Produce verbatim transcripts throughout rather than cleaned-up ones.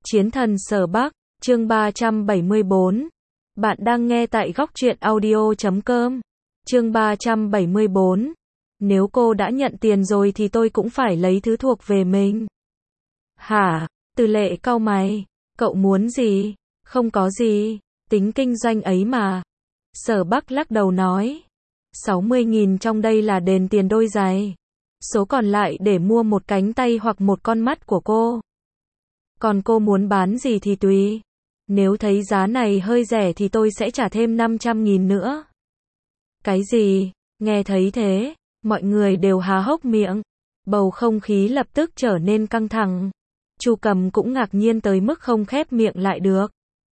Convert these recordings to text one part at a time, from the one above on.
Chiến thần Sở Bắc, chương ba trăm bảy mươi bốn. Bạn đang nghe tại góc truyện audio chấm com. Chương ba trăm bảy mươi bốn. Nếu cô đã nhận tiền rồi thì tôi cũng phải lấy thứ thuộc về mình. Hả? Từ Lệ cau mày. Cậu muốn gì? Không có gì. Tính kinh doanh ấy mà. Sở Bắc lắc đầu nói. sáu mươi nghìn trong đây là đền tiền đôi giày. Số còn lại để mua một cánh tay hoặc một con mắt của cô. Còn cô muốn bán gì thì tùy. Nếu thấy giá này hơi rẻ thì tôi sẽ trả thêm năm trăm nghìn nữa. Cái gì? Nghe thấy thế, mọi người đều há hốc miệng. Bầu không khí lập tức trở nên căng thẳng. Chu Cầm cũng ngạc nhiên tới mức không khép miệng lại được.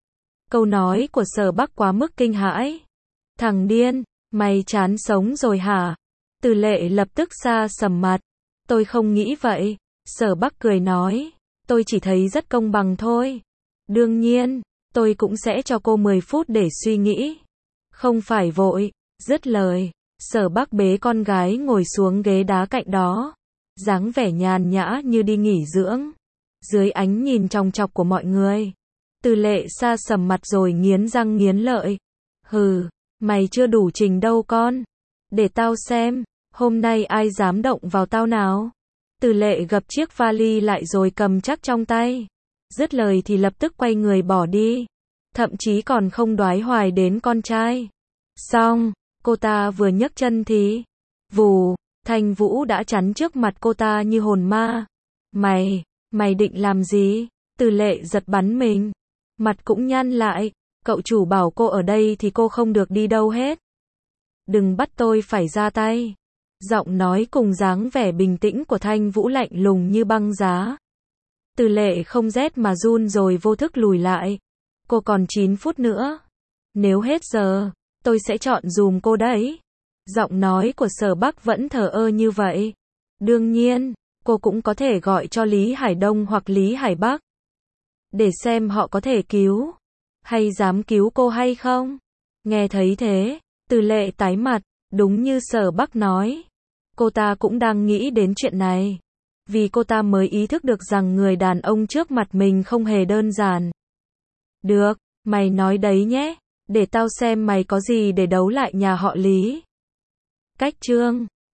Câu nói của Sở Bắc quá mức kinh hãi. Thằng điên, mày chán sống rồi hả? Từ Lệ lập tức sa sầm mặt. Tôi không nghĩ vậy. Sở Bắc cười nói. Tôi chỉ thấy rất công bằng thôi. Đương nhiên, tôi cũng sẽ cho cô mười phút để suy nghĩ. Không phải vội. Dứt lời, Sở Bắc bế con gái ngồi xuống ghế đá cạnh đó. Dáng vẻ nhàn nhã như đi nghỉ dưỡng. Dưới ánh nhìn chòng chọc của mọi người. Từ Lệ sa sầm mặt rồi nghiến răng nghiến lợi. Hừ, mày chưa đủ trình đâu con. Để tao xem, hôm nay ai dám động vào tao nào. Từ Lệ gập chiếc vali lại rồi cầm chắc trong tay. Dứt lời thì lập tức quay người bỏ đi. Thậm chí còn không đoái hoài đến con trai. Xong, cô ta vừa nhấc chân thì vù, Thanh Vũ đã chắn trước mặt cô ta như hồn ma. Mày, mày định làm gì? Từ Lệ giật bắn mình. Mặt cũng nhăn lại. Cậu chủ bảo cô ở đây thì cô không được đi đâu hết. Đừng bắt tôi phải ra tay. Giọng nói cùng dáng vẻ bình tĩnh của Thanh Vũ lạnh lùng như băng giá. Từ Lệ không rét mà run rồi vô thức lùi lại. Cô còn chín phút nữa. Nếu hết giờ, tôi sẽ chọn dùm cô đấy. Giọng nói của Sở Bắc vẫn thờ ơ như vậy. Đương nhiên, cô cũng có thể gọi cho Lý Hải Đông hoặc Lý Hải Bắc. Để xem họ có thể cứu. Hay dám cứu cô hay không? Nghe thấy thế, Từ Lệ tái mặt. Đúng như Sở Bắc nói. Cô ta cũng đang nghĩ đến chuyện này. Vì cô ta mới ý thức được rằng người đàn ông trước mặt mình không hề đơn giản. Được, mày nói đấy nhé. Để tao xem mày có gì để đấu lại nhà họ Lý. Cách chương